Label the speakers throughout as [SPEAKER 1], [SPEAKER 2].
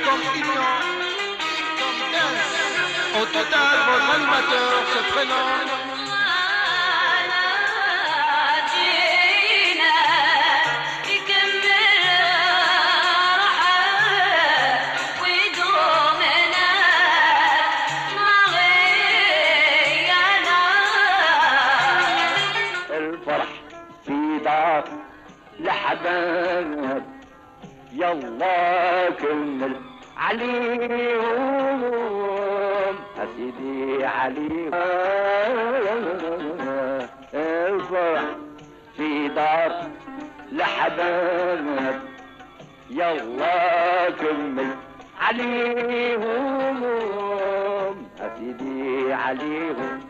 [SPEAKER 1] comme Ilion, comme Dance. Au total, votre animateur se prénomme
[SPEAKER 2] لحباب يلا كمل عليهم أسيدي عليهم الفرح في دار لحباب يلا كمل عليهم أسيدي عليهم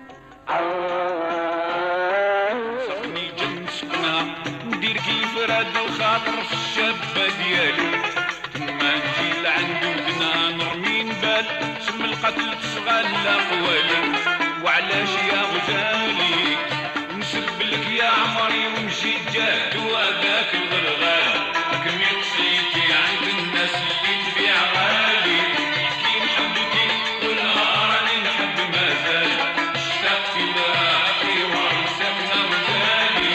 [SPEAKER 3] سقني جنسنا ندير كيف راد الخاطر في الشابة ديالي تما نجي لعند ودنا نرمي نبال سم القتل تشغل الاقوالي وعلاش يا غزالي نسب لك يا عمري ونمشي جاد وهذاك الغرغال كمية سيدي عند الناس اللي تبيع غالي كي نحبتي والنهار راني نحب مازال اشتقت لها في ورثتنا وزالي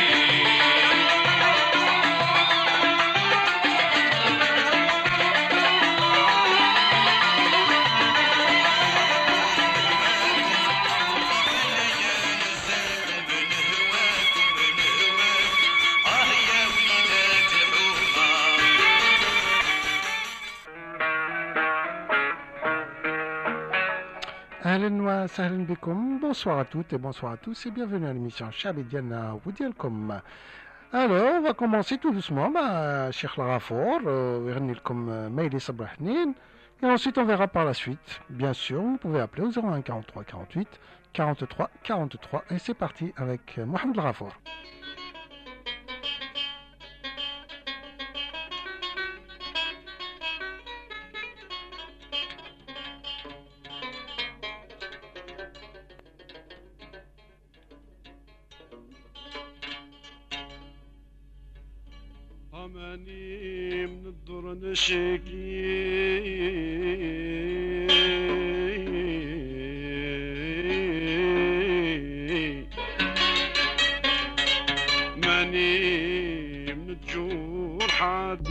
[SPEAKER 4] Bonsoir à toutes et bonsoir à tous et bienvenue à l'émission Chabediana Woudialkom. Alors, on va commencer tout doucement, Cheikh Larafor, comme Maïli Sabrahnin, et ensuite on verra par la suite. Bien sûr, vous pouvez appeler au 01 43 48 43 43 et c'est parti avec Mohamed Larafor.
[SPEAKER 5] أماني من الدور نشكي ماني من الجور حد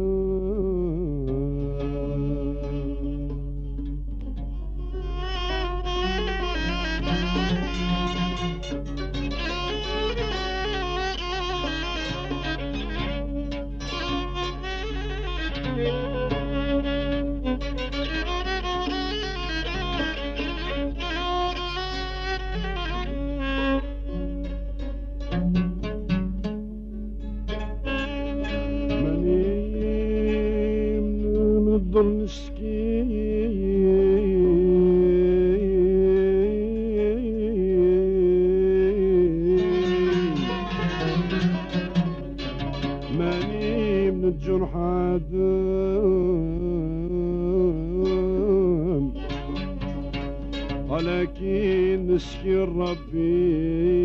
[SPEAKER 5] ولكن نسكي ربي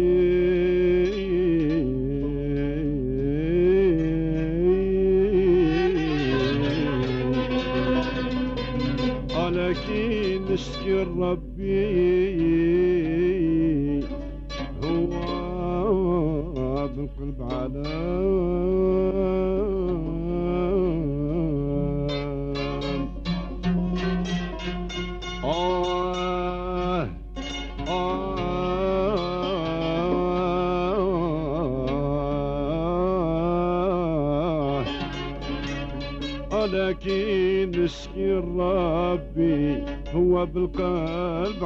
[SPEAKER 5] ولكن نسكي ربي هو بالقلب على لكن نسقي ربي هو بالقلب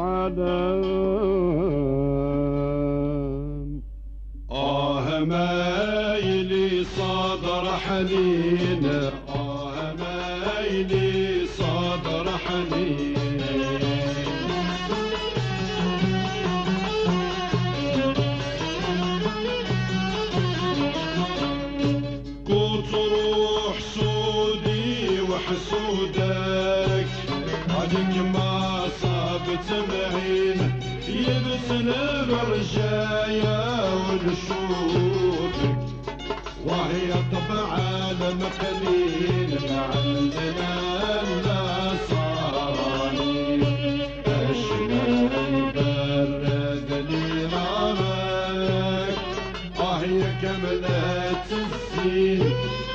[SPEAKER 5] علام مايلي صدر حنين مايلي صدر حنين حسودك عليك ما صابت معين يبسل برجايا ونشوفك وهي طبعا مقليل عندنا الناس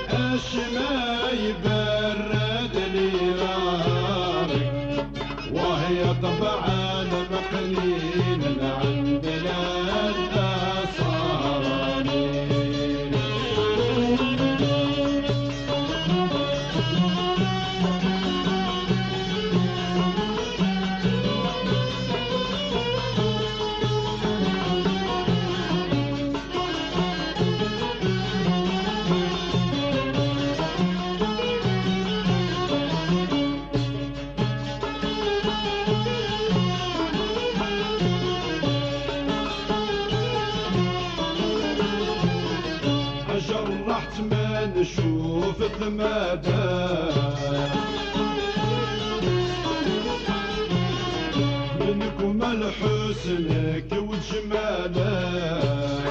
[SPEAKER 5] اش ما يبرد لي نارك وهي طبعا مقلين عندنا الصهراني جرحت ما نشوف ثمادا منكم الحسنك وجمالك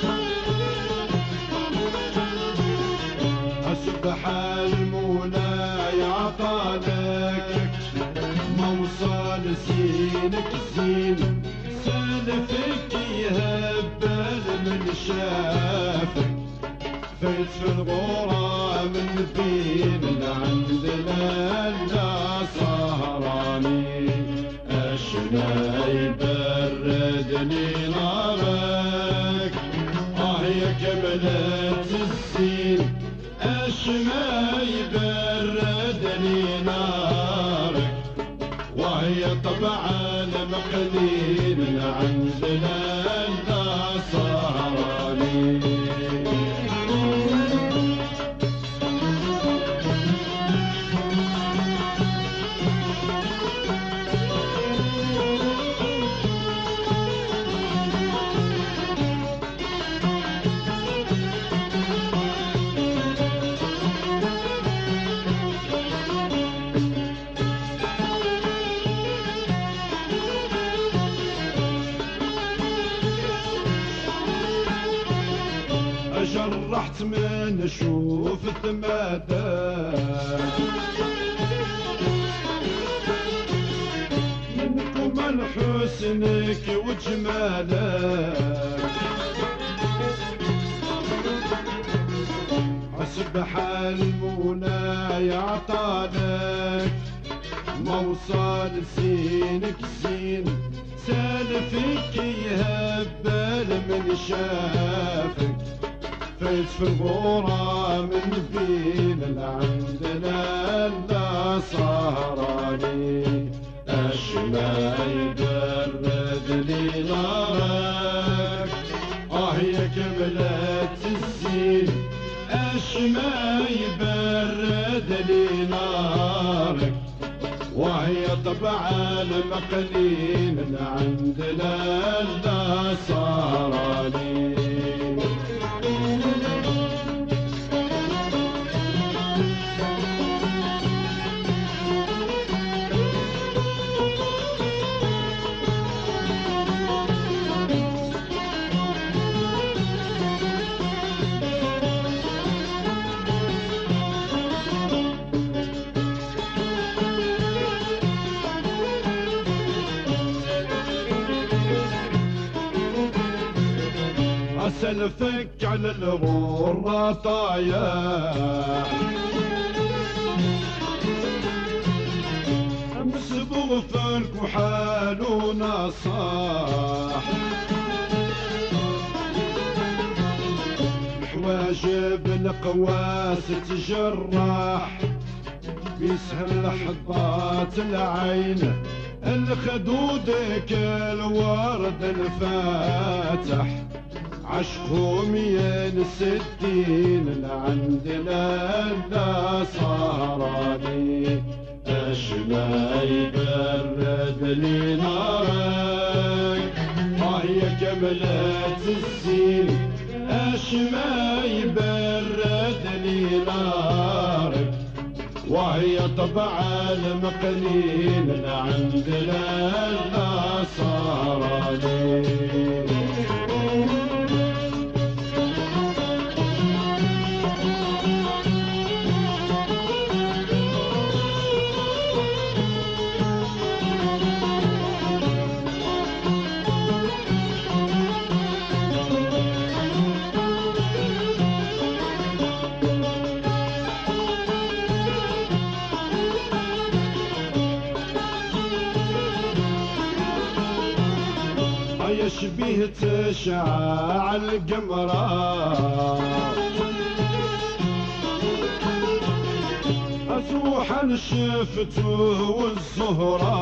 [SPEAKER 5] أسبح المولاي عطالك موصل سينك زين سالفك يهبل من شافك فايت في الغورة من بين عندنا السهراني أشنا يبرد لي نارك يا كملة الزين أشنا يبرد لي نارك وهي طبعا مقلين عندنا السهراني جرحت من اشوف ثمادا منكم الحسنك وجمالك أسبح المولاي عطالك موصل سينك زين سالفك يهبل من شافك فايت في الغورة من بين عندنا السهراني أشما يبرد لي نارك يا كملة الزين أشما يبرد لي نارك وهي طبعا مقلين عندنا السهراني سلفك على الغرة طايح امس بغفلك وحالونا صاح حواجب القواس تجرح بيسهل لحظات العين الخدودك الورد الفاتح عشقهم ينسدين عندنا السهراني أشما يبرد لي نارك يا كملة الزين أشما يبرد لي نارك وهي طبعا مقلين عندنا السهراني يشبه تشعاع القمرة أسوحا شفته والزهرة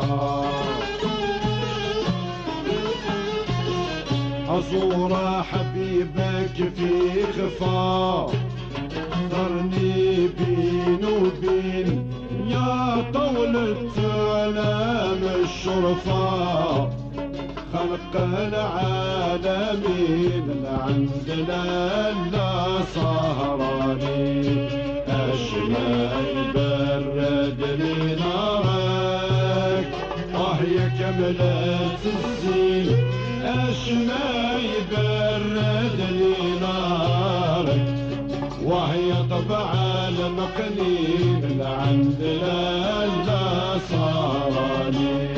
[SPEAKER 5] أزور حبيبك في خفا ذرني بين وبين يا طول التلام الشرفا خلق العالمين عندنا لا سهراني أشما يبرد لي نارك يا كملة الزين أشما يبرد لي نارك وهي طبع المقليل عندنا لا صارني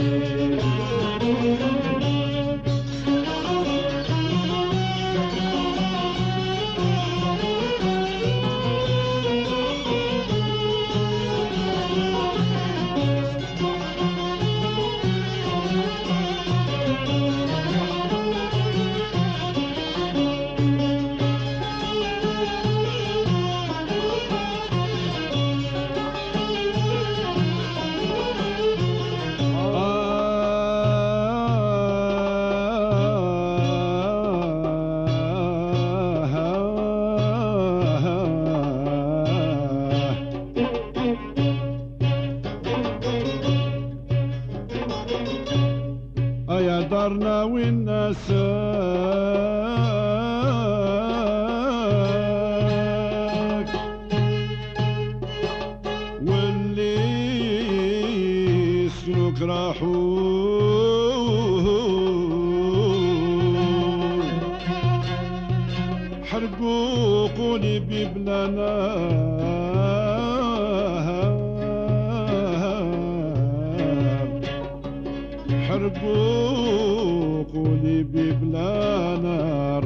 [SPEAKER 5] يا دارنا والناس واللي يسلك راحون حرقوا قلبي بلا حرقوا قلبي بلا نار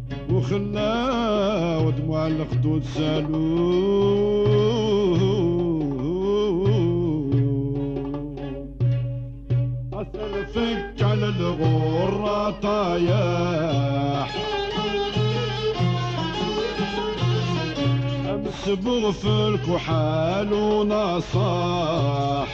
[SPEAKER 5] وخلاو دموع الخدود سالو أصرفك على الغرة طايح أمس بغفلك وحال ونصاح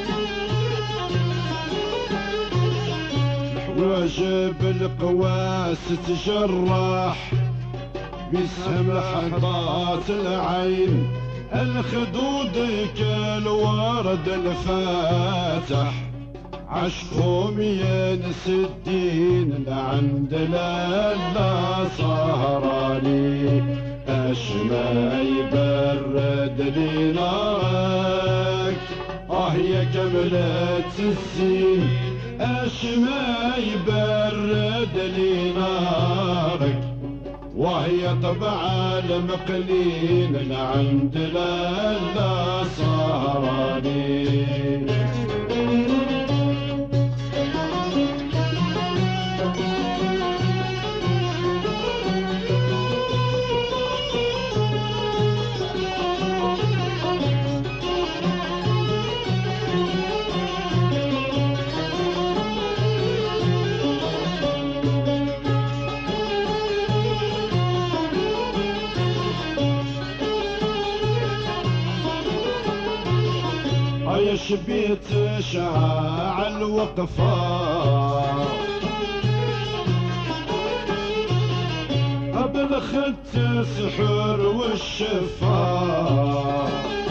[SPEAKER 5] واجب القواس تجرح بسهم لحظات العين الخدود كالورد الفاتح عشقهم ينس الدين لعند لا سهراني أشما يبرد لي نارك يا كملة الزين أشما يبرد لي نارك وهي طبع المقلين عند لا سهراني يشبيت شعاع الوقفة بالخت سحر والشفا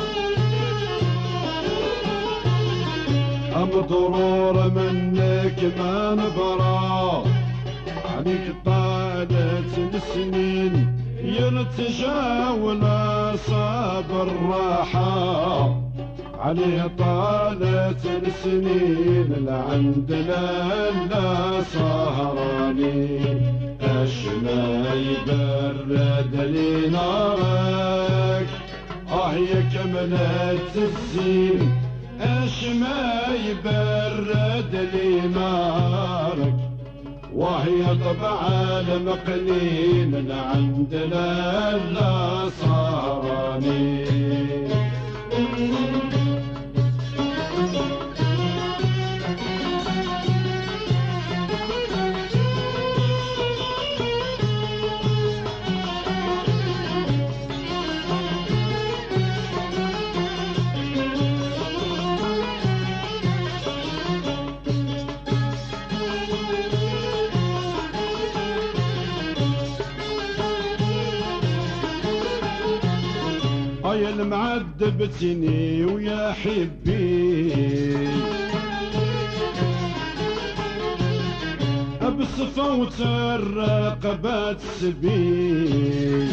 [SPEAKER 5] مضرور منك ما نبرى عليك طالت السنين يرتجاول صاب الراحة عليه طالت السنين لعندنا لا سهراني أشما يبرد لي نارك يا كملة الزين أشما يبرد لي نارك وهي طبع المقلين عندنا لا سهراني المعذبتني ويا حبي بصفوت الرقبة سبي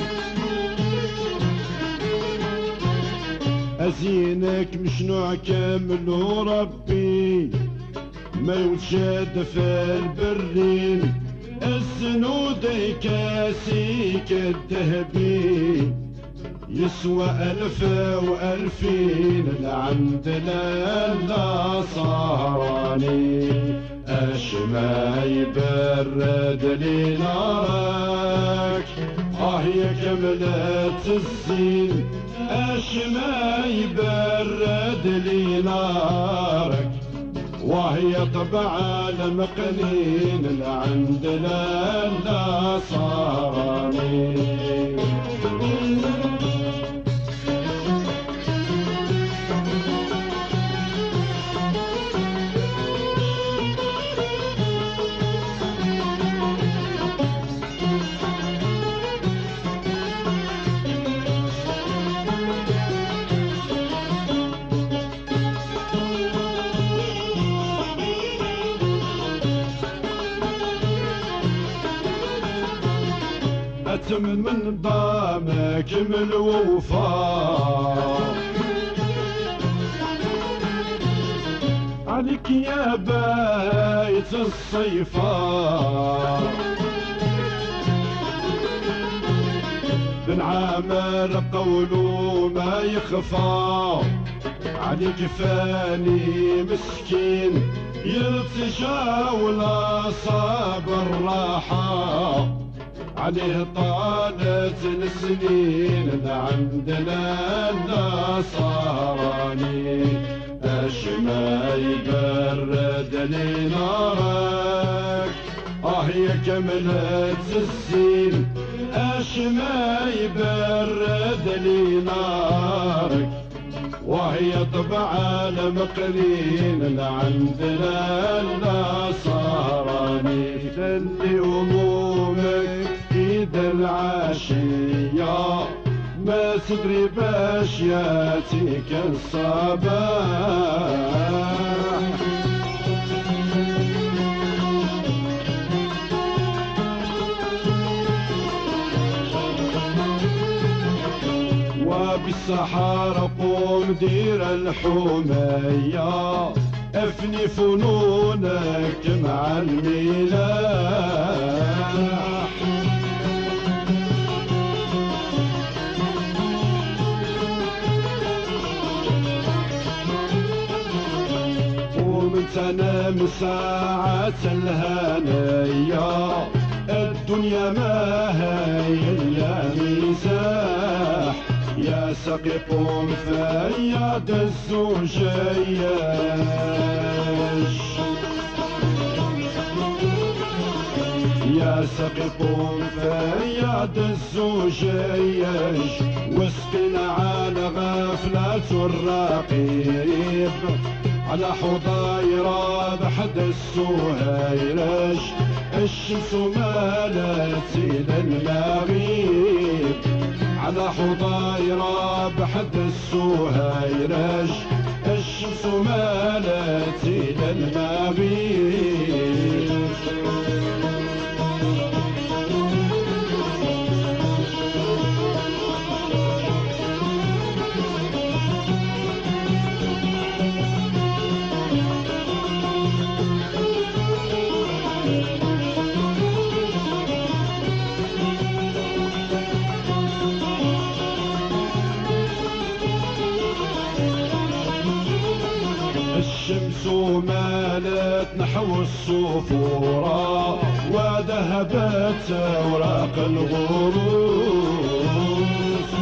[SPEAKER 5] أزينك مشنوع كامل وربي ما يوجد في البرين السنود كاسيك الذهبي يسوى 1000 و2000 لعندنا لا صاراني اش ما يبرد لي نارك يا كملت الزين اش ما يبرد لي نارك وهي طبع المقنين لعندنا لا صاراني من ضامك من الوفاء عليك يا بايت الصيفاء بن عامر قولوا ما يخفى عليك فاني مسكين يرتجى ولا صاب الراحة عليه طالت السنين عندنا لا صاراني اش ما يبرد لي نارك يا كملت الزين اش ما يبرد لي نارك وهي طبع المقلين عندنا لا صاراني اللي همومك إذا العشية ما تدري باش ياتيك الصباح وبالسحار قوم دير الحمية افني فنونك مع الملاح ومن تنام ساعة الهنية الدنيا ما هي إلا مزاح يا سقي قوم فياد الزوجيش يا سقي قوم فياد الزوجيش واسقنا على غفلة الرقيب على حضايرة بحد السهيرش الشمس مالت إلى المغيب على حضايرة بحد السهيرش الشمس مالت إلى المغيب الشمس مالت نحو الصفورة وذهبت أوراق الغروس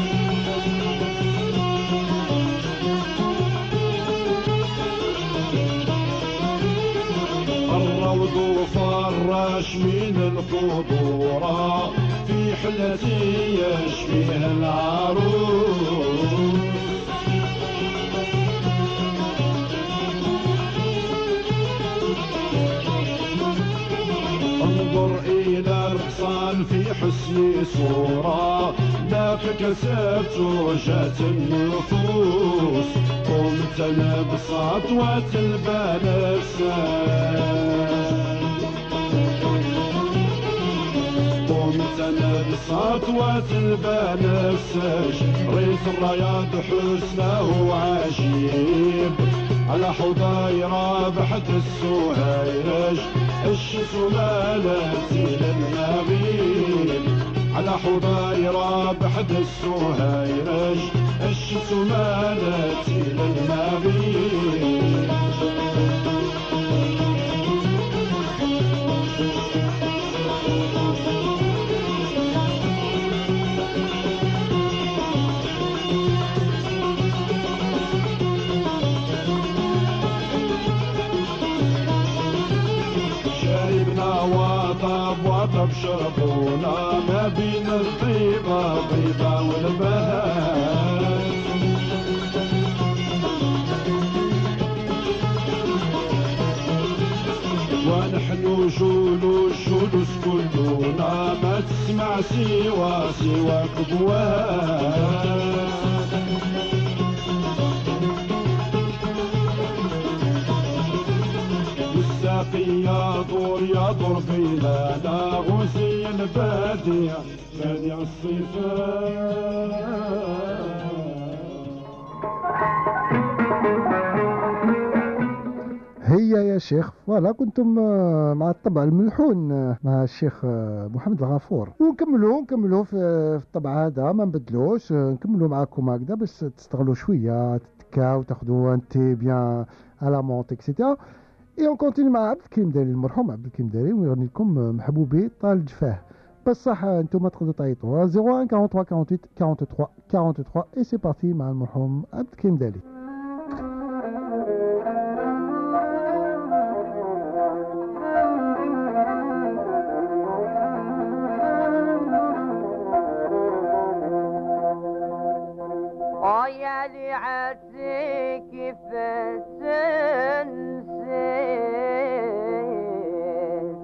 [SPEAKER 5] الروض فرش من الخضورة في حلتي يشبه العروس انظر إلى الحصان في حسن صورة لا عافاك سبت وجات النفوس قمت انا بسطوة البنفسان قمت انا بسطوة البنفسان ريت الرياض حسنه وعجيب على حضايرة بحد السهيرج الشمس مالت إلى المغيب على حضايرة بحد السهيرج الشمس مالت إلى المغيب وطب شربونا ما بين الطيبة بيضة والبهار ونحن جلوس كلنا ما تسمع سوى كبوات يدور بيننا غزي البادية بادية الصفات
[SPEAKER 4] هي يا شيخ فوالا كنتم مع الطبع الملحون مع الشيخ محمد الغفور ونكملوا في الطبع هذا ما نبدلوش نكملوا معكم هكذا بس تستغلوا شويه تتكاو تاخذوا ان تي بيان على مونت اكسيتيرا. Et on continue مع عبد الكريم داري المرحوم عبد الكريم داري ويغني لكم محبوبي طال الجفاه بصح انتم تقدروا تعيطوا 01 43 48 43 et c'est parti مع المرحوم عبد الكريم داري.
[SPEAKER 6] يا لي عسيك فتنسيس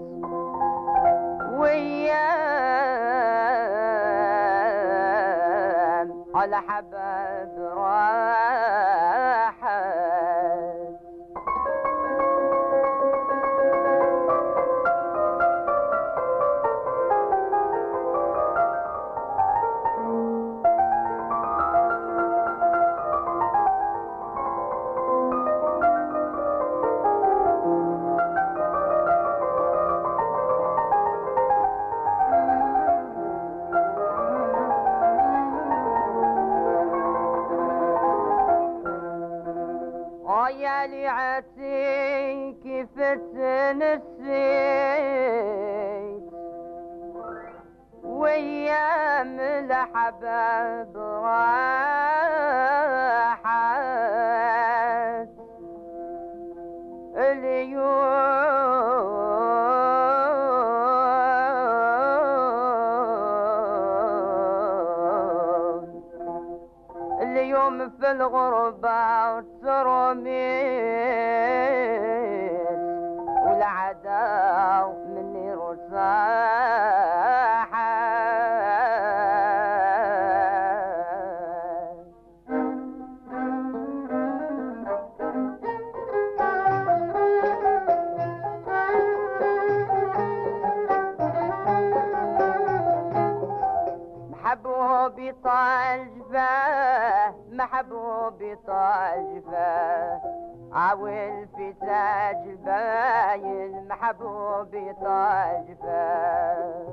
[SPEAKER 6] ويام على حباب راحت يا لي عسيك فتنسيت ويام الحباب راحت اليوم في الغربة ترميت والعداو مني رصاحة محبوبي طال جفاه محبوبي طال جفاه عاول في تاج الباين محبوبي طال جفاه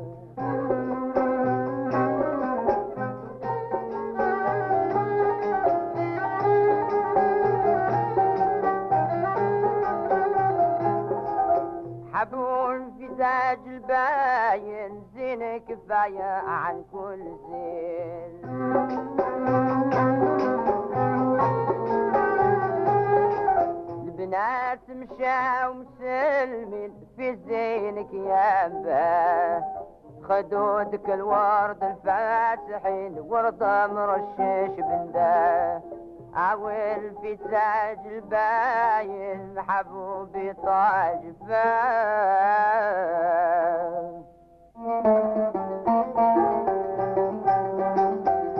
[SPEAKER 6] حبون في تاج الباين زين كفاية عن كل زين البنات مشاو مسلمين في زينك يا با خدودك الورد الفاتحين ورد مرشش بندا عويل في تاج الباين محبوبي طاج فاه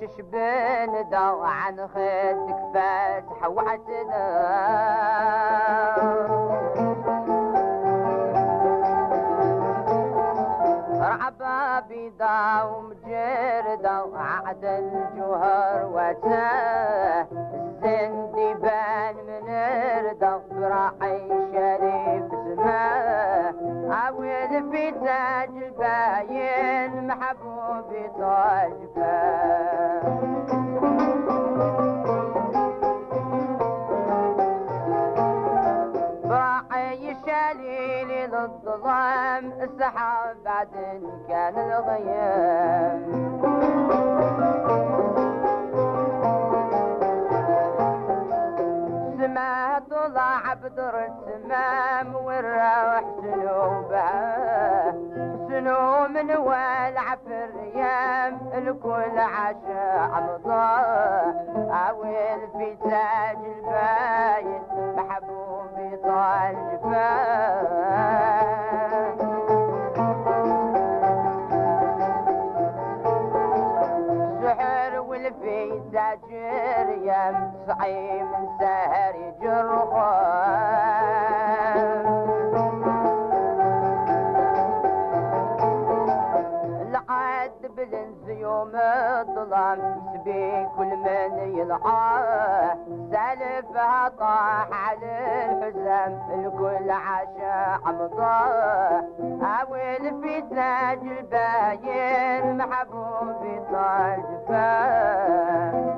[SPEAKER 6] ششبن دو عن خدك فاتح وعتنا رعبا بيضا ومجردا وعد الجوهر وتاه الزندبان من ردا براعي شريف سماه عاول في تاج الباين محبوبي طالباه براعي شليلي للظلام السحاب بعد كان الغيام سما طلع بدر التمام والروح سنوبها سنو من والع في الريام الكل عشاء عمضاه عويل في تاج الباين محبوبي طال جفاه سحر والفي تاجر يم صعيم سهر جرخان العاد بالانس يوم الظلام يسبي كل من يلعاه سالفها طاح على الحزام الكل عشاء عمضاه عاول في تاج الباين محبوبي طال جفاه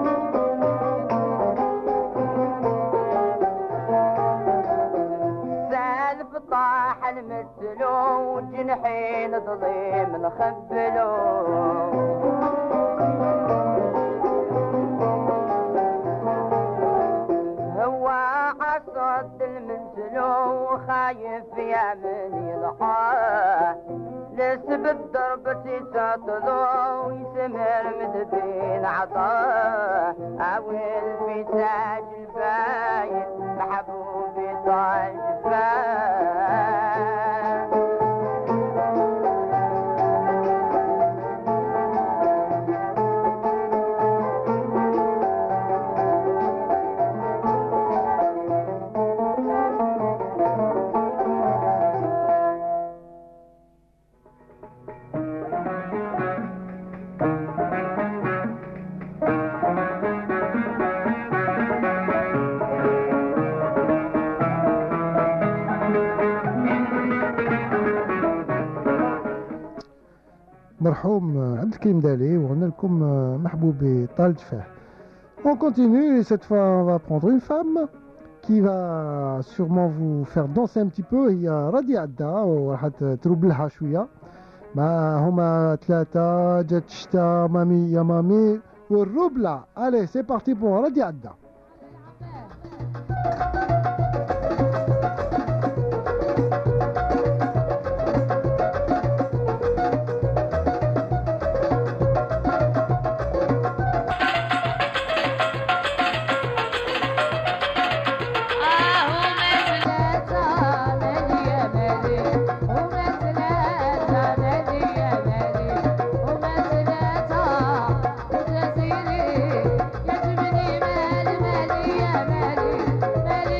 [SPEAKER 6] طاح المثلو جنحين ظليم نخبلو هو عصد المنزلو خايف يا من يلقاه لسب الضرب تطلو يسمر مدبين عطاه عويل في تاج الباين محبوبي طال جفاه
[SPEAKER 4] مرحوم عبد الكريم دالي وغنى لكم محبوبي طال جفاه. On continue et cette fois on va prendre une femme qui va sûrement vous faire danser un petit peu. هي رادي عدا وراح تروب لها شويه ما هما ثلاثه جات الشتا مامي يا مامي والروبلا. Allez c'est parti pour رادي عدا.
[SPEAKER 7] مالي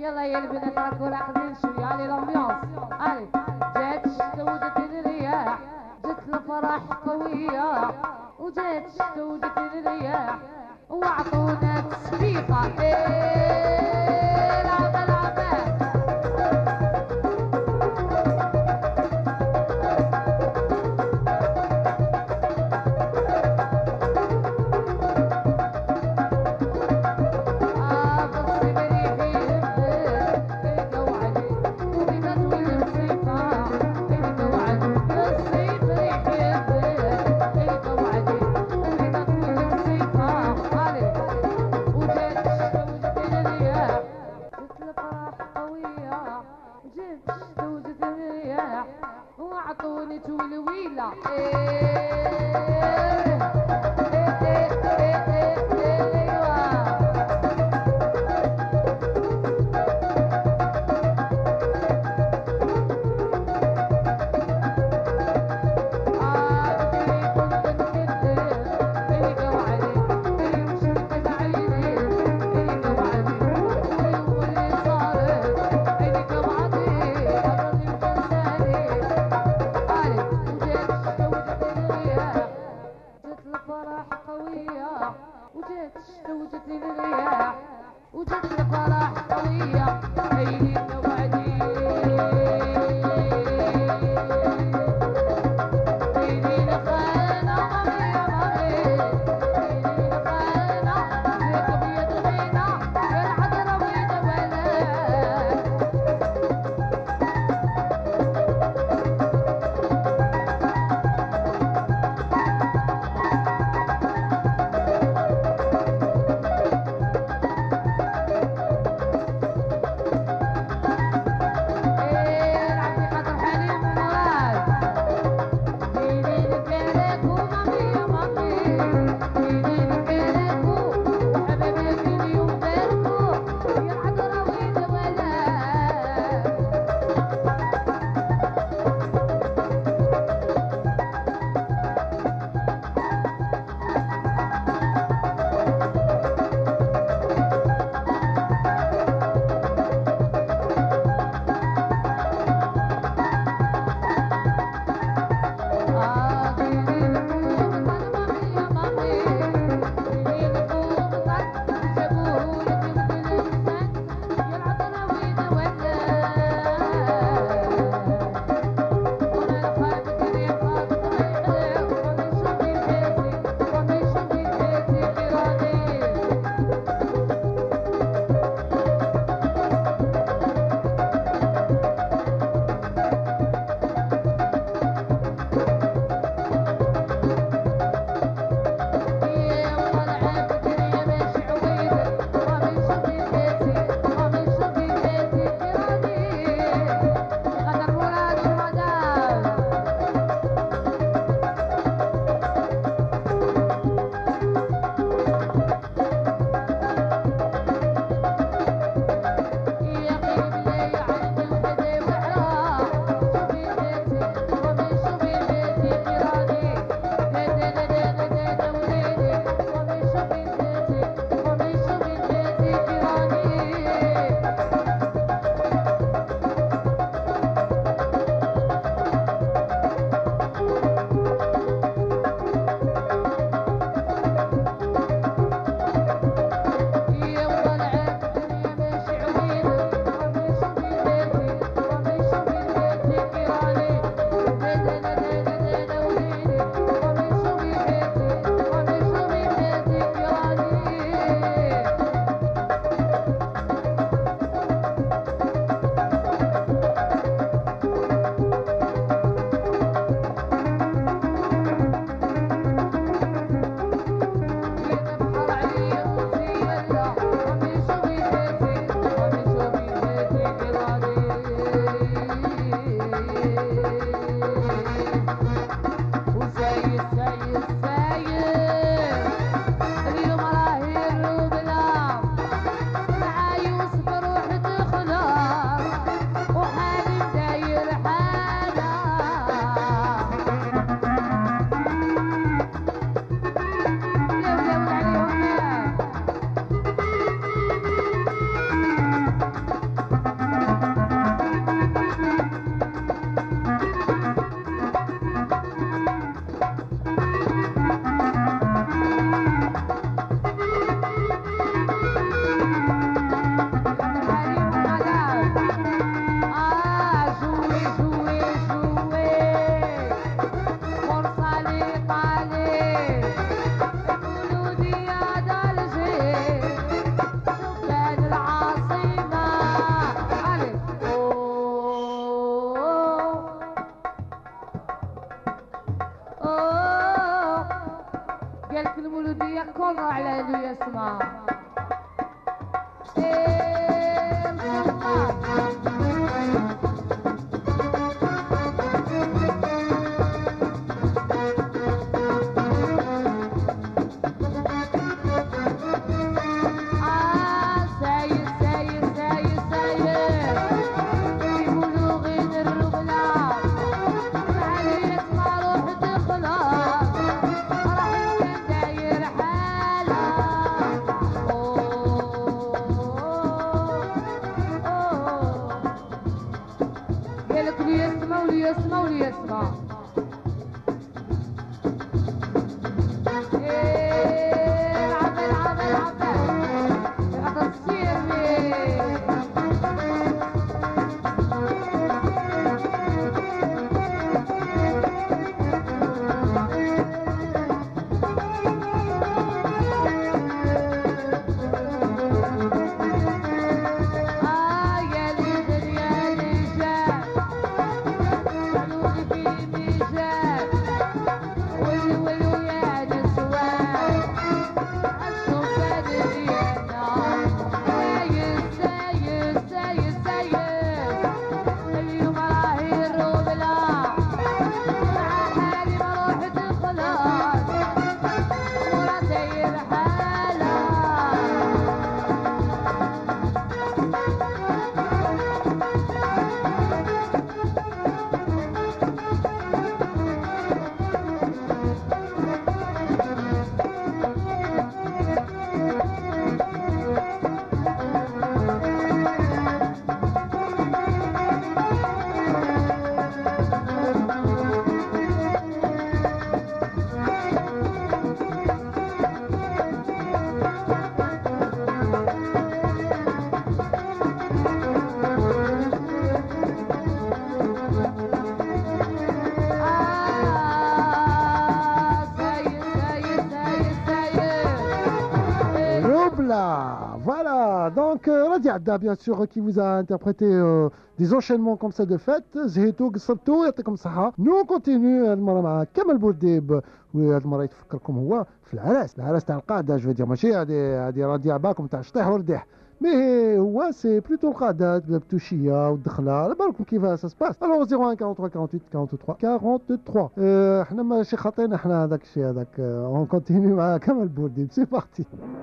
[SPEAKER 7] يلا يا البنات راكو راقدين شويه علي لامبيونس علي جات الشتا وجات الرياح جات الفرح قويه وجات الشتا وجات الرياح وعطونا تسبيقه لعبه لعبه وعطوني تولويلة الفرح يسمع إيه ساير ساير ساير ساير يقولوا غير الرغلة علي يسمع روح تخلع راح كان داير حالة قالك لي يسمع ولي يسمع ولي يسمع
[SPEAKER 4] Voilà, donc Radi Adda, bien sûr, qui vous a interprété des enchaînements comme ça de fête. زهيتو قصرتو يعطيكم الصحة. Nous on continue المرة مع كمال بورديب وهذه المرة يتفكركم هو في العراس تاع القاعدة جو دير ماشي هذه راديو عباكم تاع شطيح ورديح. مي هو سي بلوتو القاعدة بالتوشية والدخلة على بالكم كيف سباس. الو 01 43 48 43 احنا ماشي خاطينا احنا هذاك الشيء هذاك. اون كونتينيو مع كمال بورديب سي بارتي.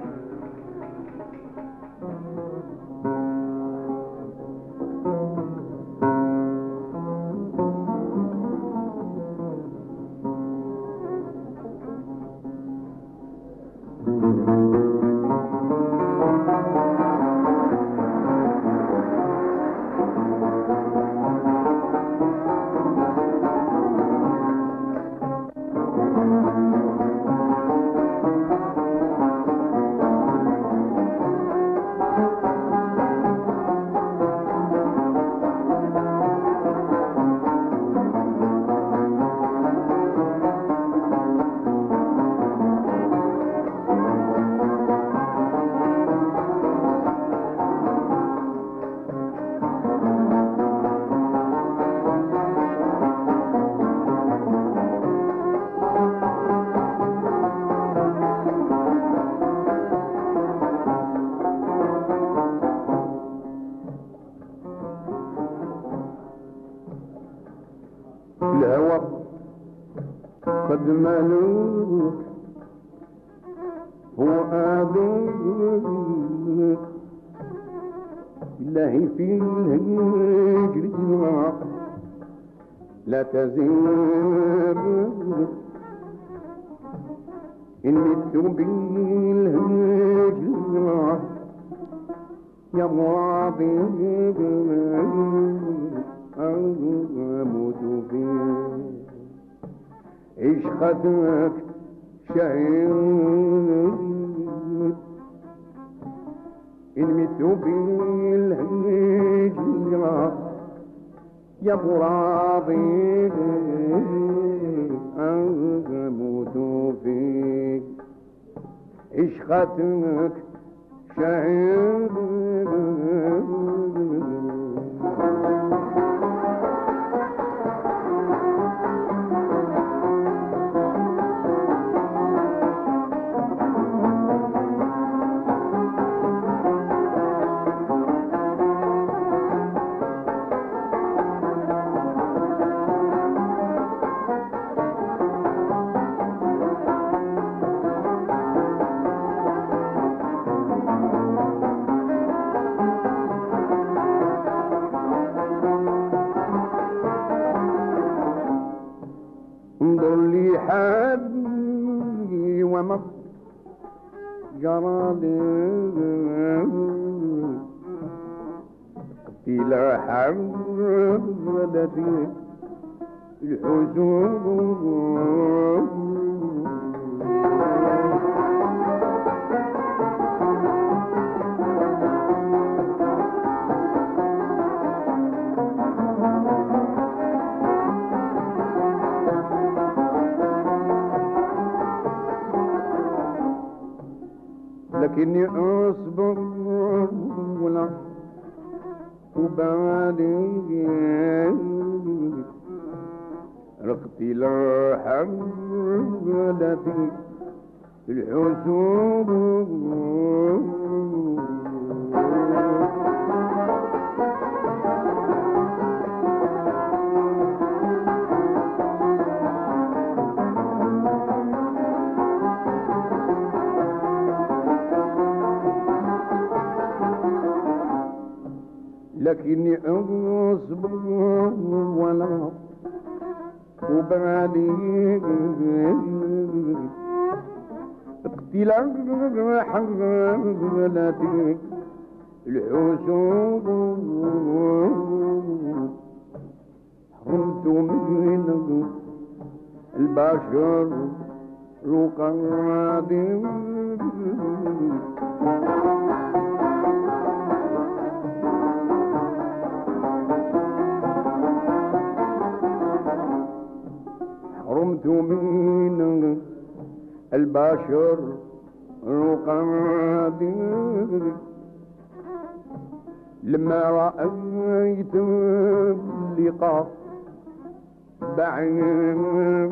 [SPEAKER 5] الهوى قد مالوك هو آذوك بالله في الهجر لا تزيد إن مت بالهجر يا معاذ أموت فيك عشقتك شهيد إن مت بالهجرة يا مراضي أموت فيك عشقتك شهيد جرالي قتيل حملتي الحزون لكني أصبر ولا أبالي رقتي لا حملتي الحزون لكني أصبر ولا أبالي اقتلاع حملتي الحزون حرمت من البشر رقادي حرمت من البشر رقادي لما رأيت اللقاء بعيد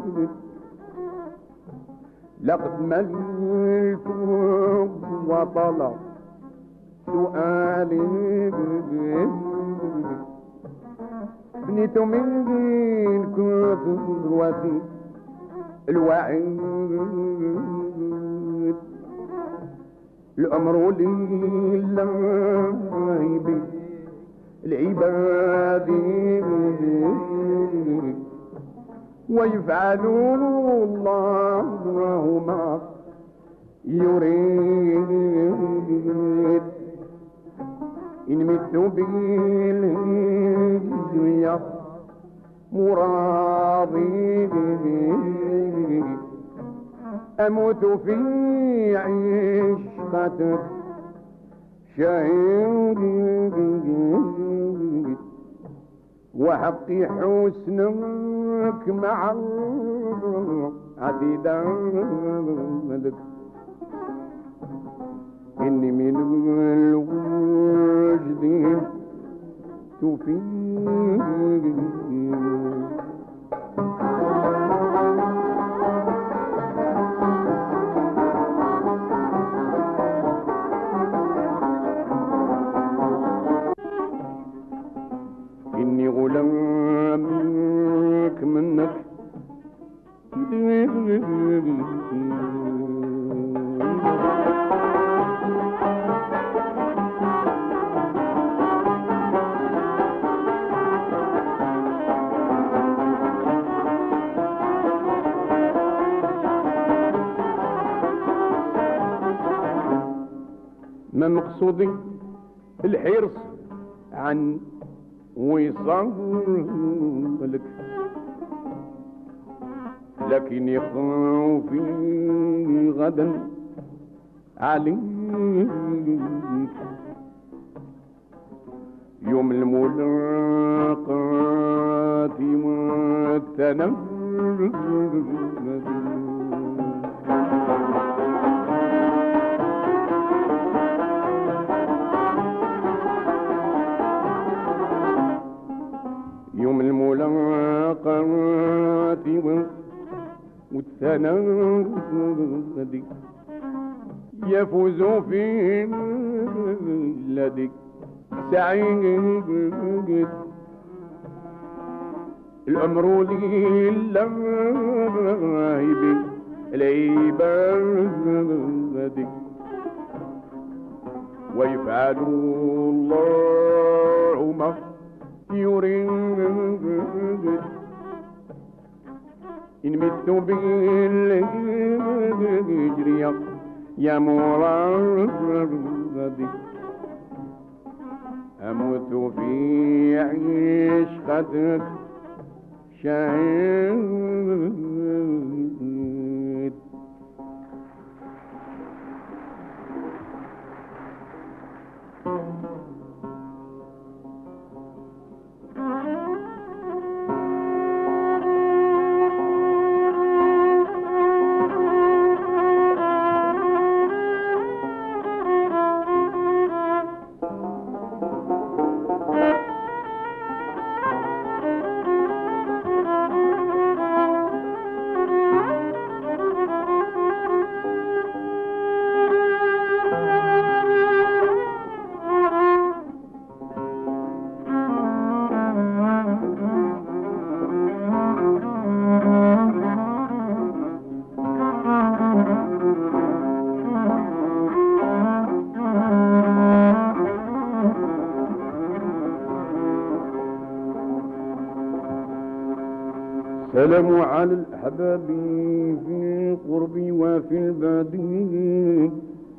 [SPEAKER 5] لقد ملت وطلع سؤالي بنيت من كثرتي الوعيد الأمر لله به العباد ويفعل الله ما يريد إن مت بالهجر مراضي أموت في عشقتك شهيد وحقي حسنك مع عديدك إني من الوجد تفيد إني غلامك منك ما مقصودي الحرص عن وصالك لكن خوفي غدا عليك يوم الملاقات والتنفس يوم الملاقات والتنادي يفوز في لديك سعيد الأمر لله بالعباد ويفعل الله ما يريد إن مت بالهجر يا مرادي أموت في عشقتك شهيد. سلام على الأحباب في القرب وفي البعد،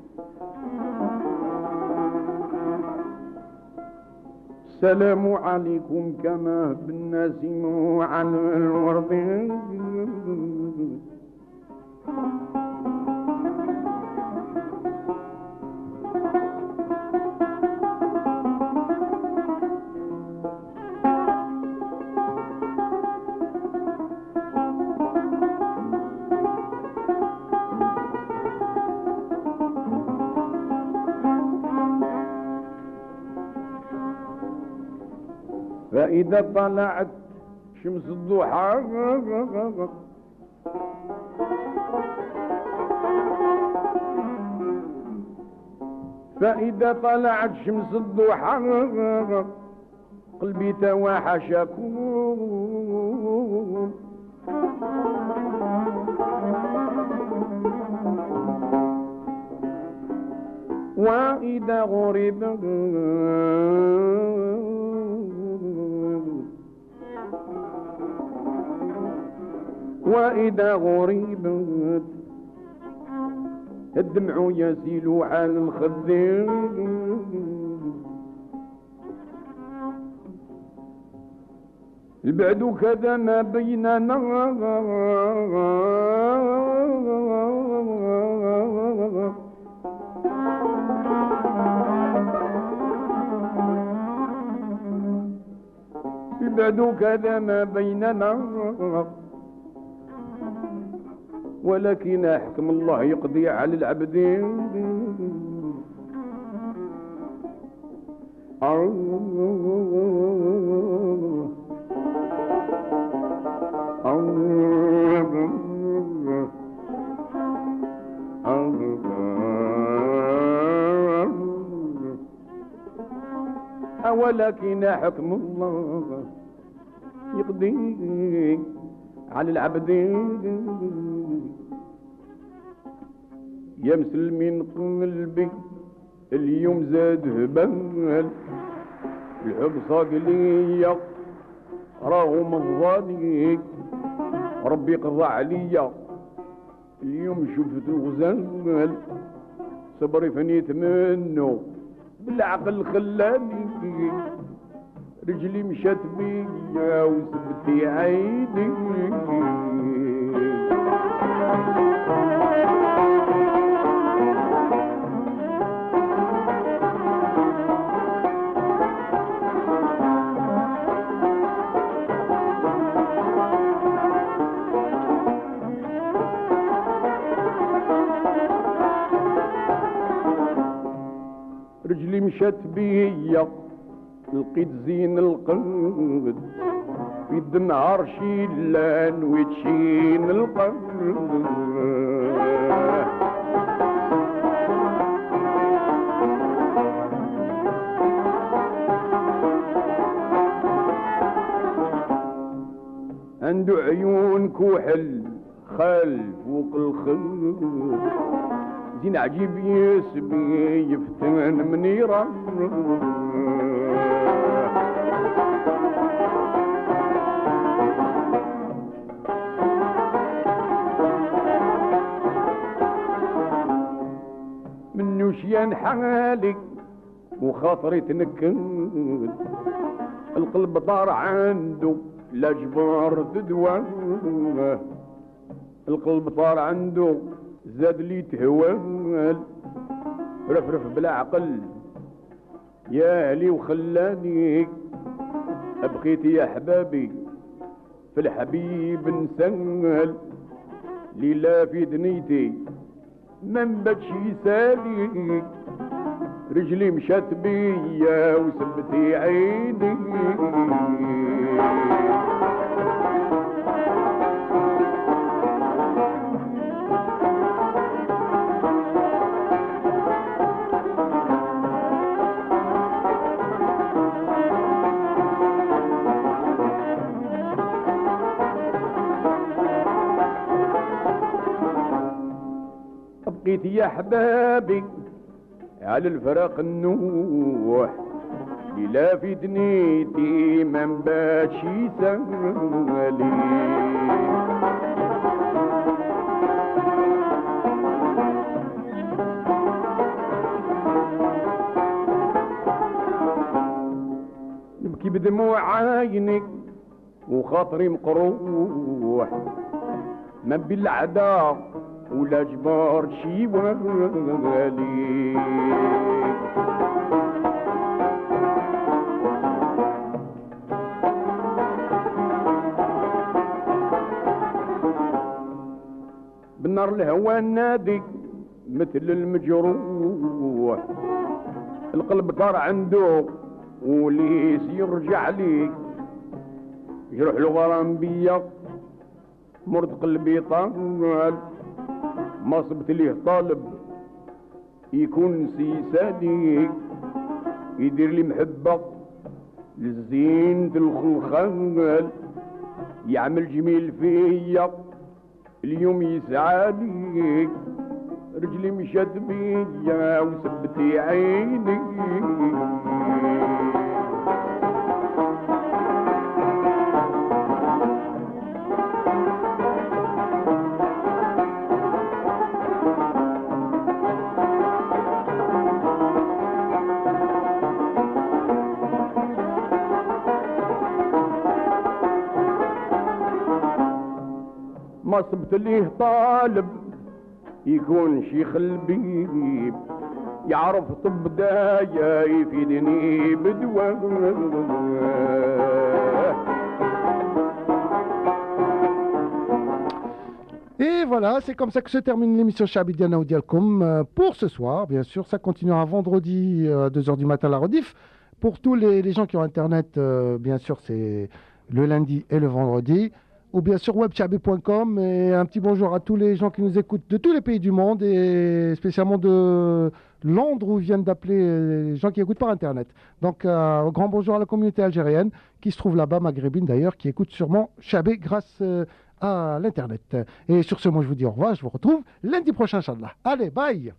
[SPEAKER 5] السلام عليكم كما بالنسيم على الورد. فإذا طلعت شمس الضحى فإذا طلعت شمس الضحى قلبي توحشكم، وإذا غرب وإذا غربت الدمع يسيل على الخدين، البعد كذا ما بيننا البعد كذا ما بيننا، ولكن حكم الله يقضي على العبدين. ولكن حكم الله يقضي على العبدين. يا مسلمين قلبي اليوم زاد هبال، الحب صاق ليا راهم الظالي، ربي قضى عليا اليوم شفت الغزال، صبري فنيت منه بالعقل خلاني، رجلي مشات بيا وسبتي عيني. رجلي مشات بيا لقيت زين القلب في النهار شيلان وتشين القلب. عنده عيون كحل خال فوق الخل، زين عجيب يسبي يفتن منيرة. بان حالي وخاطري تنكد القلب طار عنده لا جبار تدوى القلب طار عنده زاد لي تهوال رفرف بلا عقل يا اهلي وخلاني ابقيت يا حبابي في الحبيب نسال ليلة في دنيتي من بدش يسالي رجلي مشات بيا وسبتي عيني بقيت يا حبابي على الفراق النوح لا في دنيتي من باش يسالي نبكي بدموع عيني وخاطري مقروح ما بالعدا ولا جبار شي والي بالنار الهوى نادي مثل المجروح القلب طار عنده وليس يرجع لي يروح الغرام بيا مرض قلبي طال ما صبت ليه طالب يكون سيساني يدير لي محبة للزين الخلخال يعمل جميل فيا اليوم يسعاني رجلي مشات بيا وسبتي عيني ما صبت ليه طالب يكون شيخ البيب يعرف طب دايا يفيدني بدواه.
[SPEAKER 4] Et voilà, c'est comme ça que se termine l'émission Chabidiana Oudialkom pour ce soir. Bien sûr, ça continuera vendredi à 2h du matin la rediff. Pour tous les gens qui ont Internet, bien sûr, c'est le lundi et le vendredi. Ou bien sur webchabi.com. Et un petit bonjour à tous les gens qui nous écoutent de tous les pays du monde et spécialement de Londres où viennent d'appeler les gens qui écoutent par Internet. Donc, grand bonjour à la communauté algérienne qui se trouve là-bas, maghrébine d'ailleurs, qui écoute sûrement Chabé grâce à l'Internet. Et sur ce, moi je vous dis au revoir, je vous retrouve lundi prochain, Inch'Allah. Allez, bye.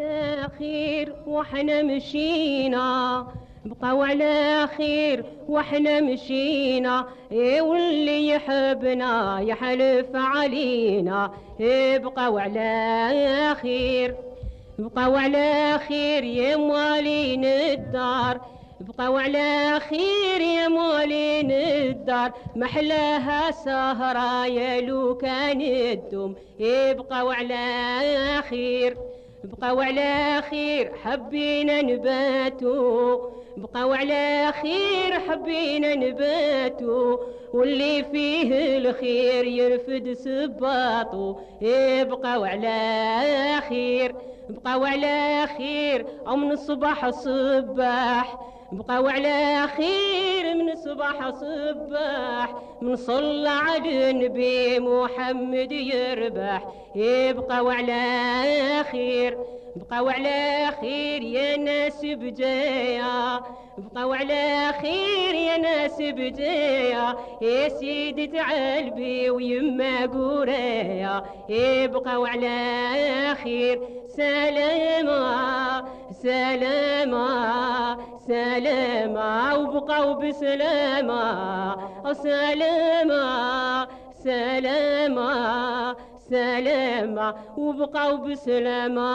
[SPEAKER 8] بقوا على خير واحنا مشينا واللي يحبنا يحلف علينا بقوا على خير بقوا على خير يا موالين الدار بقوا على خير يا موالين الدار محلاها سهرة يا لو كان الدم بقوا على خير بقوا على خير حبينا نباتو بقوا على خير حبينا نباتو واللي فيه الخير يرفد سباطو بقوا على خير بقوا على خير من الصباح صباح بقوا على خير من الصباح صباح من صلى على النبي محمد يربح بقوا على خير بقوا على خير يا ناس بجايا بقوا على خير يا ناس بجايا يا سيدي تعالبي ويما قوريا بقوا على خير سلامة سلامة سلامة وبقوا بسلامة سلامة سلامة سلامة وبقوا بسلامة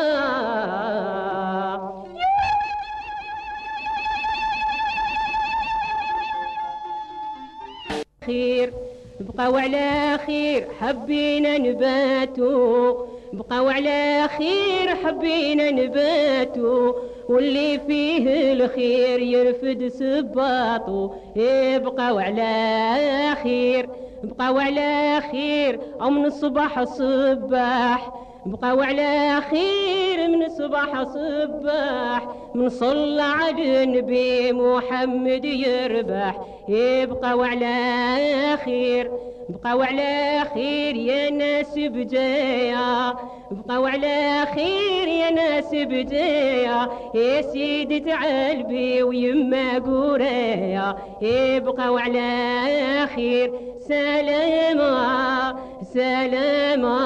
[SPEAKER 8] خير بقوا على خير حبينا نباتو بقوا على خير حبينا نباتو واللي فيه الخير يرفد سباطو بقوا على خير بقوا على خير أو من الصباح صباح بقوا على خير من الصباح صباح من صلى على النبي محمد يربح يبقوا على خير بقوا على خير يا ناس بجايا بقوا على خير يا ناس بجايا يا سيدي تعالبي ويما قوريا يبقوا على خير سلامة سلامة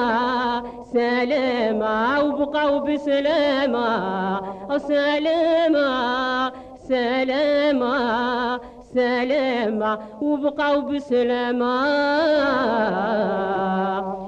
[SPEAKER 8] سلامة وبقوا بسلامة سلامة سلامة سلامة وبقوا بسلامة